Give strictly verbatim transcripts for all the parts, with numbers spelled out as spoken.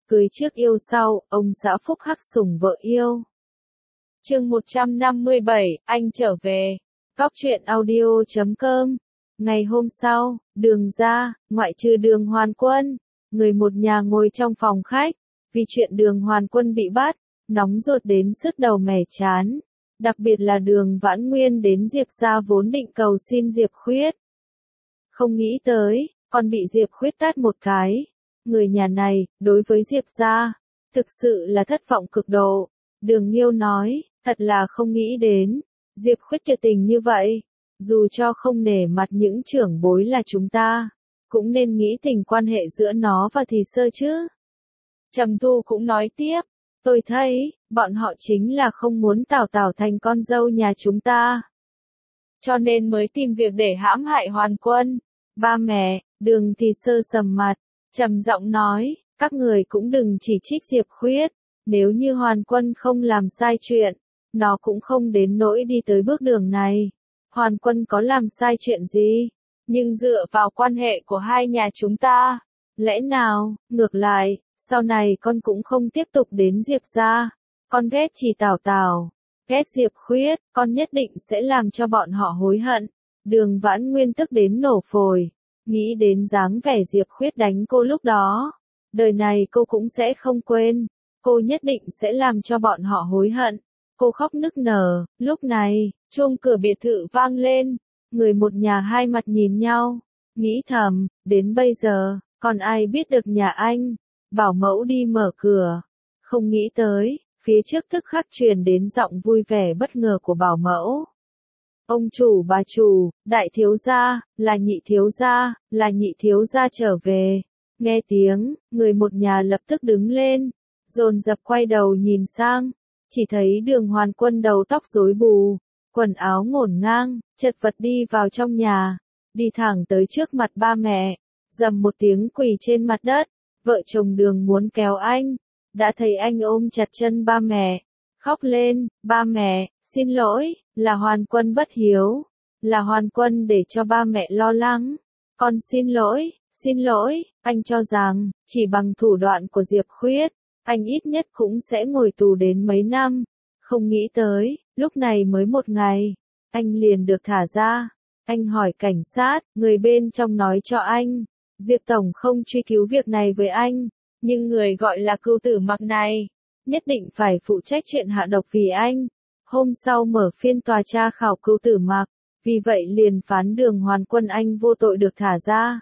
Cưới trước yêu sau, ông xã phúc hắc sủng vợ yêu. Chương một trăm năm mươi bảy, anh trở về. Góc truyện audio chấm com. Ngày hôm sau, Đường ra, ngoại trừ Đường Hoàn Quân, người một nhà ngồi trong phòng khách, vì chuyện Đường Hoàn Quân bị bắt, nóng ruột đến sứt đầu mẻ chán. Đặc biệt là Đường Vãn Nguyên đến Diệp gia vốn định cầu xin Diệp Khuyết. Không nghĩ tới, còn bị Diệp Khuyết tát một cái. Người nhà này, đối với Diệp gia, thực sự là thất vọng cực độ. Đường Nghiêu nói, thật là không nghĩ đến, Diệp Khuyết tuyệt tình như vậy. Dù cho không nể mặt những trưởng bối là chúng ta, cũng nên nghĩ tình quan hệ giữa nó và Thì Sơ chứ. Trầm Thu cũng nói tiếp, tôi thấy, bọn họ chính là không muốn Tào Tào thành con dâu nhà chúng ta. Cho nên mới tìm việc để hãm hại Hoàn Quân. Ba mẹ, Đường Thì Sơ sầm mặt, trầm giọng nói, các người cũng đừng chỉ trích Diệp Khuyết, nếu như Hoàn Quân không làm sai chuyện, nó cũng không đến nỗi đi tới bước đường này. Hoàn Quân có làm sai chuyện gì? Nhưng dựa vào quan hệ của hai nhà chúng ta, lẽ nào, ngược lại, sau này con cũng không tiếp tục đến Diệp gia. Con ghét chỉ Tào Tào, ghét Diệp Khuyết, con nhất định sẽ làm cho bọn họ hối hận. Đường Vãn Nguyên tức đến nổ phổi, nghĩ đến dáng vẻ Diệp Khuyết đánh cô lúc đó. Đời này cô cũng sẽ không quên, cô nhất định sẽ làm cho bọn họ hối hận. Cô khóc nức nở, lúc này, chuông cửa biệt thự vang lên, người một nhà hai mặt nhìn nhau, nghĩ thầm, đến bây giờ, còn ai biết được nhà anh. Bảo mẫu đi mở cửa, không nghĩ tới, phía trước tức khắc truyền đến giọng vui vẻ bất ngờ của bảo mẫu. Ông chủ bà chủ, đại thiếu gia, là nhị thiếu gia, là nhị thiếu gia trở về. Nghe tiếng, người một nhà lập tức đứng lên, dồn dập quay đầu nhìn sang, chỉ thấy Đường Hoàn Quân đầu tóc rối bù, quần áo ngổn ngang, chật vật đi vào trong nhà, đi thẳng tới trước mặt ba mẹ, dầm một tiếng quỳ trên mặt đất. Vợ chồng Đường muốn kéo anh, đã thấy anh ôm chặt chân ba mẹ, khóc lên, ba mẹ, xin lỗi, là Hoàn Quân bất hiếu, là Hoàn Quân để cho ba mẹ lo lắng, con xin lỗi, xin lỗi, anh cho rằng, chỉ bằng thủ đoạn của Diệp Khuyết, anh ít nhất cũng sẽ ngồi tù đến mấy năm, không nghĩ tới, lúc này mới một ngày, anh liền được thả ra. Anh hỏi cảnh sát, người bên trong nói cho anh, Diệp Tổng không truy cứu việc này với anh, nhưng người gọi là Cưu Tử Mặc này, nhất định phải phụ trách chuyện hạ độc vì anh. Hôm sau mở phiên tòa tra khảo Cưu Tử Mặc, vì vậy liền phán Đường Hoàn Quân anh vô tội được thả ra.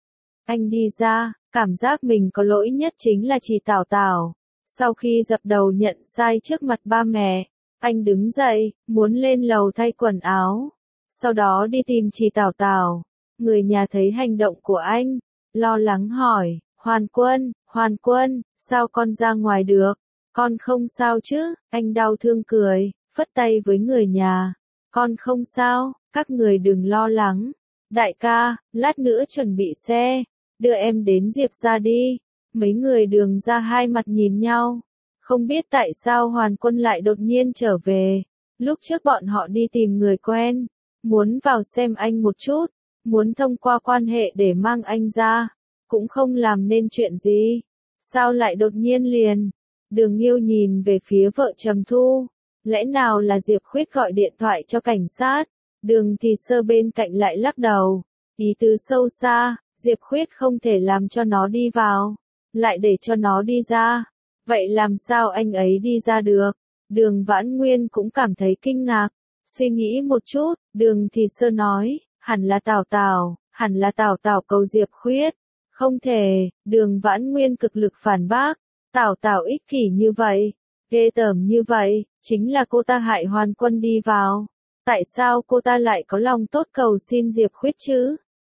Anh đi ra, cảm giác mình có lỗi nhất chính là chỉ Tào Tào. Sau khi dập đầu nhận sai trước mặt ba mẹ, anh đứng dậy, muốn lên lầu thay quần áo, sau đó đi tìm chỉ Tào Tào. Người nhà thấy hành động của anh, lo lắng hỏi, Hoàn Quân, Hoàn Quân, sao con ra ngoài được? Con không sao chứ? Anh đau thương cười, phất tay với người nhà. Con không sao, các người đừng lo lắng. Đại ca, lát nữa chuẩn bị xe, đưa em đến Diệp gia đi. Mấy người Đường ra hai mặt nhìn nhau, không biết tại sao Hoàn Quân lại đột nhiên trở về. Lúc trước bọn họ đi tìm người quen, muốn vào xem anh một chút, muốn thông qua quan hệ để mang anh ra, cũng không làm nên chuyện gì. Sao lại đột nhiên liền? Đường Nghiêu nhìn về phía vợ Trầm Thu, lẽ nào là Diệp Khuyết gọi điện thoại cho cảnh sát? Đường Thì Sơ bên cạnh lại lắc đầu, ý tứ sâu xa, Diệp Khuyết không thể làm cho nó đi vào, lại để cho nó đi ra. Vậy làm sao anh ấy đi ra được? Đường Vãn Nguyên cũng cảm thấy kinh ngạc, suy nghĩ một chút, Đường Thì Sơ nói, hẳn là Tào Tào, hẳn là Tào Tào cầu Diệp Khuyết. Không thể, Đường Vãn Nguyên cực lực phản bác, Tào Tào ích kỷ như vậy, ghê tởm như vậy, chính là cô ta hại Hoàn Quân đi vào. Tại sao cô ta lại có lòng tốt cầu xin Diệp Khuyết chứ?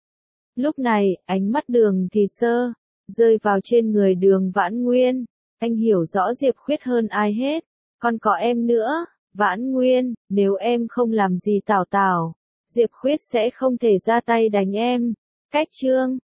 Lúc này, ánh mắt Đường Thì Sơ rơi vào trên người Đường Vãn Nguyên, anh hiểu rõ Diệp Khuyết hơn ai hết, còn có em nữa, Vãn Nguyên, nếu em không làm gì Tào Tào, Diệp Khuyết sẽ không thể ra tay đánh em. Cách chương